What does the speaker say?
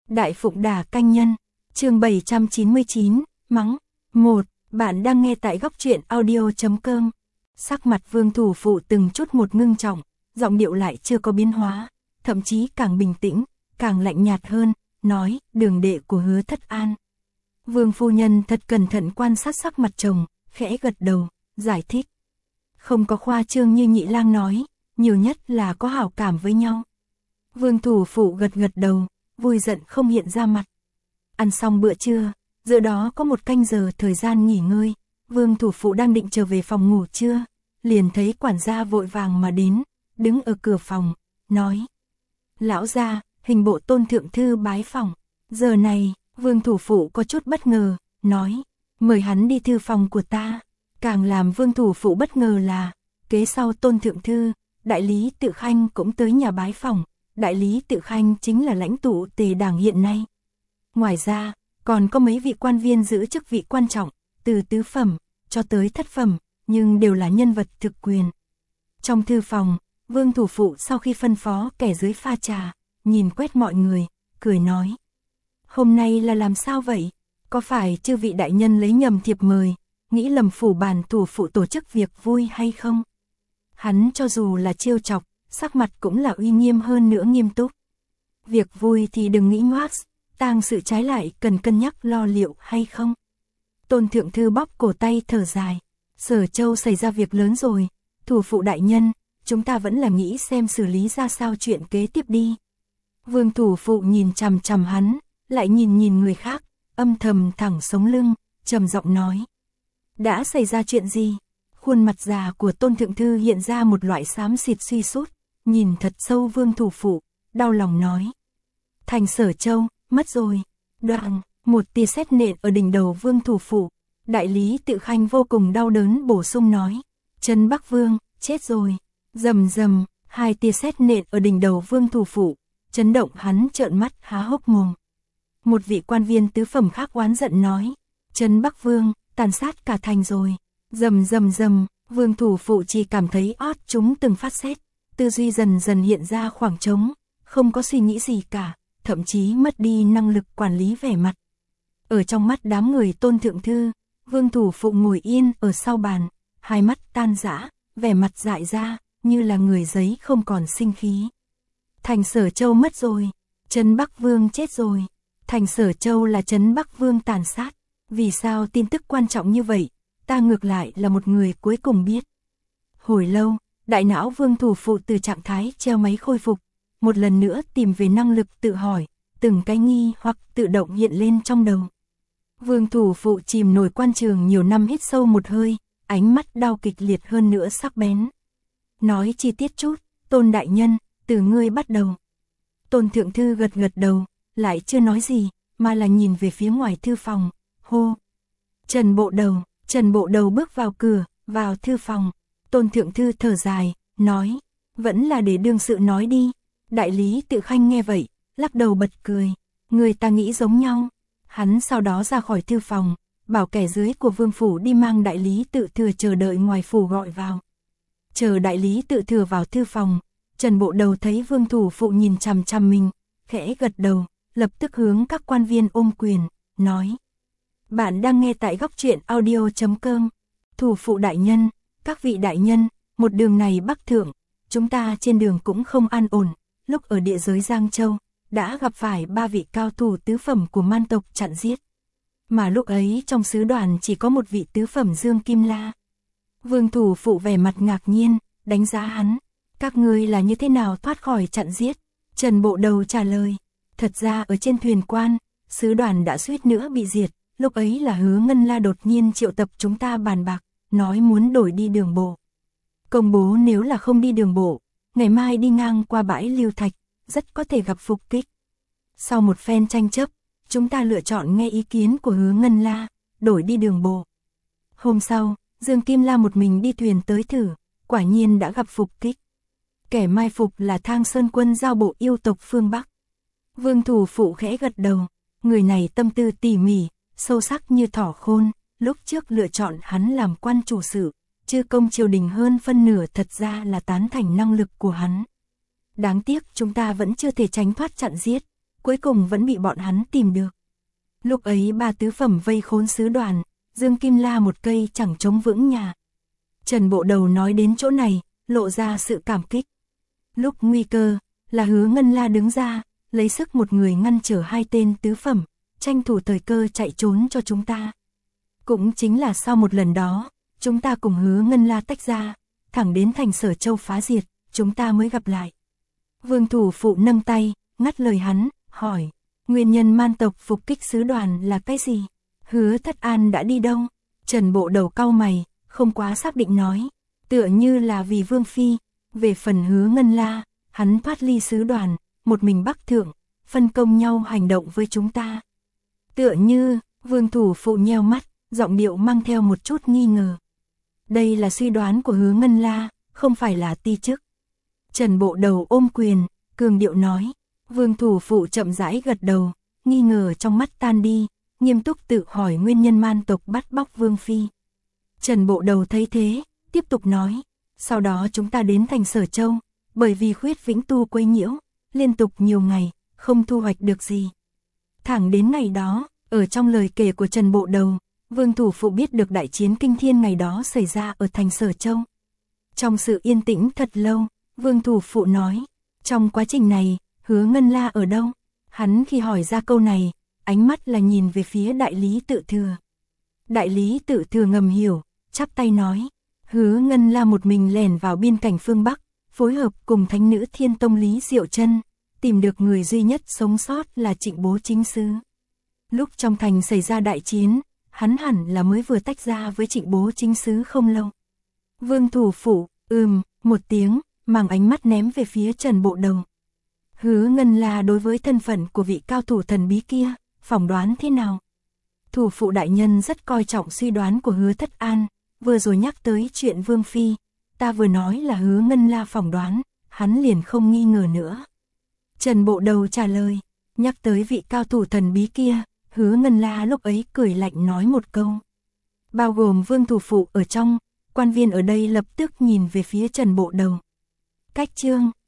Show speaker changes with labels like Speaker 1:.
Speaker 1: Đại Phụng Đà Canh Nhân, chương 799, mắng. 1. Bạn đang nghe tại góc truyện audio.com. Sắc mặt Vương Thủ Phụ từng chút một ngưng trọng, giọng điệu lại chưa có biến hóa, thậm chí càng bình tĩnh, càng lạnh nhạt hơn, nói, Đường đệ của Hứa Thất An. Vương phu nhân thật cẩn thận quan sát sắc mặt chồng, khẽ gật đầu, giải thích. Không có khoa trương như Nhị Lang nói, nhiều nhất là có hảo cảm với nhau. Vương Thủ Phụ gật gật đầu, vui giận không hiện ra mặt. Ăn xong bữa trưa, giữa đó có một canh giờ thời gian nghỉ ngơi, Vương Thủ Phụ đang định trở về phòng ngủ trưa, liền thấy quản gia vội vàng mà đến, đứng ở cửa phòng, nói. Lão gia, hình bộ Tôn thượng thư bái phòng. Giờ này, Vương Thủ Phụ có chút bất ngờ, nói, mời hắn đi thư phòng của ta. Càng làm Vương Thủ Phụ bất ngờ là, kế sau Tôn thượng thư, đại lý Tự Khanh cũng tới nhà bái phòng. Đại lý Tự Khanh chính là lãnh tụ Tề đảng hiện nay. Ngoài ra, còn có mấy vị quan viên giữ chức vị quan trọng, từ tứ phẩm cho tới thất phẩm, nhưng đều là nhân vật thực quyền. Trong thư phòng, Vương Thủ Phụ sau khi phân phó kẻ dưới pha trà, nhìn quét mọi người, cười nói. Hôm nay là làm sao vậy? Có phải chư vị đại nhân lấy nhầm thiệp mời, nghĩ lầm phủ bàn Thủ Phụ tổ chức việc vui hay không? Hắn cho dù là trêu chọc, sắc mặt cũng là uy nghiêm hơn nữa nghiêm túc. Việc vui thì đừng nghĩ ngoác, tang sự trái lại cần cân nhắc lo liệu hay không. Tôn thượng thư bóp cổ tay thở dài. Sở Châu xảy ra việc lớn rồi, Thủ Phụ đại nhân, chúng ta vẫn là nghĩ xem xử lý ra sao chuyện kế tiếp đi. Vương Thủ Phụ nhìn chằm chằm hắn, lại nhìn người khác, âm thầm thẳng sống lưng, trầm giọng nói. Đã xảy ra chuyện gì? Khuôn mặt già của Tôn thượng thư hiện ra một loại xám xịt suy sút, nhìn thật sâu Vương Thủ Phụ, đau lòng nói. Thành Sở Châu, mất rồi. Đoạn, một tia sét nện ở đỉnh đầu Vương Thủ Phụ. Đại lý Tự Khanh vô cùng đau đớn bổ sung nói. Trấn Bắc Vương, chết rồi. Rầm rầm, hai tia sét nện ở đỉnh đầu Vương Thủ Phụ, chấn động hắn trợn mắt há hốc mồm. Một vị quan viên tứ phẩm khác oán giận nói. Trấn Bắc Vương, tàn sát cả thành rồi. Rầm rầm rầm, Vương Thủ Phụ chỉ cảm thấy ót chúng từng phát sét. Tư duy dần dần hiện ra khoảng trống, không có suy nghĩ gì cả, thậm chí mất đi năng lực quản lý vẻ mặt. Ở trong mắt đám người Tôn thượng thư, Vương Thủ Phụ ngồi yên ở sau bàn, hai mắt tan rã, vẻ mặt dại ra, như là người giấy không còn sinh khí. Thành Sở Châu mất rồi, Trấn Bắc Vương chết rồi. Thành Sở Châu là Trấn Bắc Vương tàn sát. Vì sao tin tức quan trọng như vậy, ta ngược lại là một người cuối cùng biết. Hồi lâu, đại não Vương Thủ Phụ từ trạng thái treo máy khôi phục, một lần nữa tìm về năng lực tự hỏi, từng cái nghi hoặc tự động hiện lên trong đầu. Vương Thủ Phụ chìm nổi quan trường nhiều năm hít sâu một hơi, ánh mắt đau kịch liệt hơn nữa sắc bén. Nói chi tiết chút, Tôn đại nhân, từ ngươi bắt đầu. Tôn thượng thư gật gật đầu, lại chưa nói gì, mà là nhìn về phía ngoài thư phòng, hô. Trần Bộ Đầu bước vào cửa, vào thư phòng. Tôn thượng thư thở dài, nói, vẫn là để đương sự nói đi. Đại lý Tự Khanh nghe vậy, lắc đầu bật cười, người ta nghĩ giống nhau. Hắn sau đó ra khỏi thư phòng, bảo kẻ dưới của Vương phủ đi mang đại lý Tự Thừa chờ đợi ngoài phủ gọi vào. Chờ đại lý Tự Thừa vào thư phòng, Trần Bộ Đầu thấy Vương Thủ Phụ nhìn chằm chằm mình, khẽ gật đầu, lập tức hướng các quan viên ôm quyền, nói. Bạn đang nghe tại góc truyện audio.com. Thủ Phụ đại nhân, các vị đại nhân, một đường này bắc thượng, chúng ta trên đường cũng không an ổn. Lúc ở địa giới Giang Châu, đã gặp phải 3 vị cao thủ tứ phẩm của man tộc chặn giết. Mà lúc ấy trong sứ đoàn chỉ có một vị tứ phẩm Dương Kim La. Vương Thủ Phụ vẻ mặt ngạc nhiên, đánh giá hắn. Các ngươi là như thế nào thoát khỏi chặn giết? Trần Bộ Đầu trả lời. Thật ra ở trên thuyền quan, sứ đoàn đã suýt nữa bị diệt. Lúc ấy là Hứa Ngân La đột nhiên triệu tập chúng ta bàn bạc, nói muốn đổi đi đường bộ. Công bố nếu là không đi đường bộ, ngày mai đi ngang qua bãi Lưu Thạch, rất có thể gặp phục kích. Sau một phen tranh chấp, chúng ta lựa chọn nghe ý kiến của Hứa Ngân La, đổi đi đường bộ. Hôm sau, Dương Kim La một mình đi thuyền tới thử, quả nhiên đã gặp phục kích. Kẻ mai phục là Thang Sơn quân giao bộ yêu tộc phương Bắc. Vương Thủ Phụ khẽ gật đầu, người này tâm tư tỉ mỉ, sâu sắc như thỏ khôn, lúc trước lựa chọn hắn làm quan chủ sự, chư công triều đình hơn phân nửa thật ra là tán thành năng lực của hắn. Đáng tiếc chúng ta vẫn chưa thể tránh thoát chặn giết, cuối cùng vẫn bị bọn hắn tìm được. Lúc ấy ba tứ phẩm vây khốn sứ đoàn, Dương Kim La một cây chẳng chống vững nhà. Trần Bộ Đầu nói đến chỗ này, lộ ra sự cảm kích. Lúc nguy cơ, là Hứa Ngân La đứng ra, lấy sức một người ngăn trở hai tên tứ phẩm, tranh thủ thời cơ chạy trốn cho chúng ta. Cũng chính là sau một lần đó, chúng ta cùng Hứa Ngân La tách ra, thẳng đến thành Sở Châu phá diệt, chúng ta mới gặp lại. Vương thủ phụ nâng tay, ngắt lời hắn, hỏi, nguyên nhân man tộc phục kích sứ đoàn là cái gì? Hứa Thất An đã đi đâu? Trần Bộ Đầu cau mày, không quá xác định nói, tựa như là vì Vương Phi. Về phần Hứa Ngân La, hắn thoát ly sứ đoàn, một mình bắc thượng, phân công nhau hành động với chúng ta. Tựa như, Vương thủ phụ nheo mắt, giọng điệu mang theo một chút nghi ngờ. Đây là suy đoán của Hứa Ngân La, không phải là ti chức. Trần Bộ Đầu ôm quyền, cường điệu nói. Vương thủ phụ chậm rãi gật đầu, nghi ngờ trong mắt tan đi, nghiêm túc tự hỏi nguyên nhân man tộc bắt bóc Vương Phi. Trần Bộ Đầu thấy thế, tiếp tục nói. Sau đó chúng ta đến thành Sở Châu, bởi vì Khuyết Vĩnh Tu quấy nhiễu, liên tục nhiều ngày, không thu hoạch được gì. Thẳng đến ngày đó, ở trong lời kể của Trần Bộ Đầu, Vương thủ phụ biết được đại chiến kinh thiên ngày đó xảy ra ở thành Sở Châu. Trong sự yên tĩnh thật lâu, Vương thủ phụ nói, trong quá trình này, Hứa Ngân La ở đâu? Hắn khi hỏi ra câu này, ánh mắt là nhìn về phía đại lý Tự Thừa. Đại lý Tự Thừa ngầm hiểu, chắp tay nói, Hứa Ngân La một mình lẻn vào biên cảnh phương Bắc, phối hợp cùng thánh nữ Thiên Tông Lý Diệu Chân, tìm được người duy nhất sống sót là Trịnh Bố Chính Sứ. Lúc trong thành xảy ra đại chiến, hắn hẳn là mới vừa tách ra với Trịnh Bố Chính Sứ không lâu. Vương thủ phụ, một tiếng, mang ánh mắt ném về phía Trần Bộ Đầu. Hứa Ngân La đối với thân phận của vị cao thủ thần bí kia, phỏng đoán thế nào? Thủ phụ đại nhân rất coi trọng suy đoán của Hứa Thất An, vừa rồi nhắc tới chuyện Vương Phi, ta vừa nói là Hứa Ngân La phỏng đoán, hắn liền không nghi ngờ nữa. Trần Bộ Đầu trả lời, nhắc tới vị cao thủ thần bí kia, Hứa Ngân La lúc ấy cười lạnh nói một câu. Bao gồm Vương thủ phụ ở trong, quan viên ở đây lập tức nhìn về phía Trần Bộ Đầu. Cách chương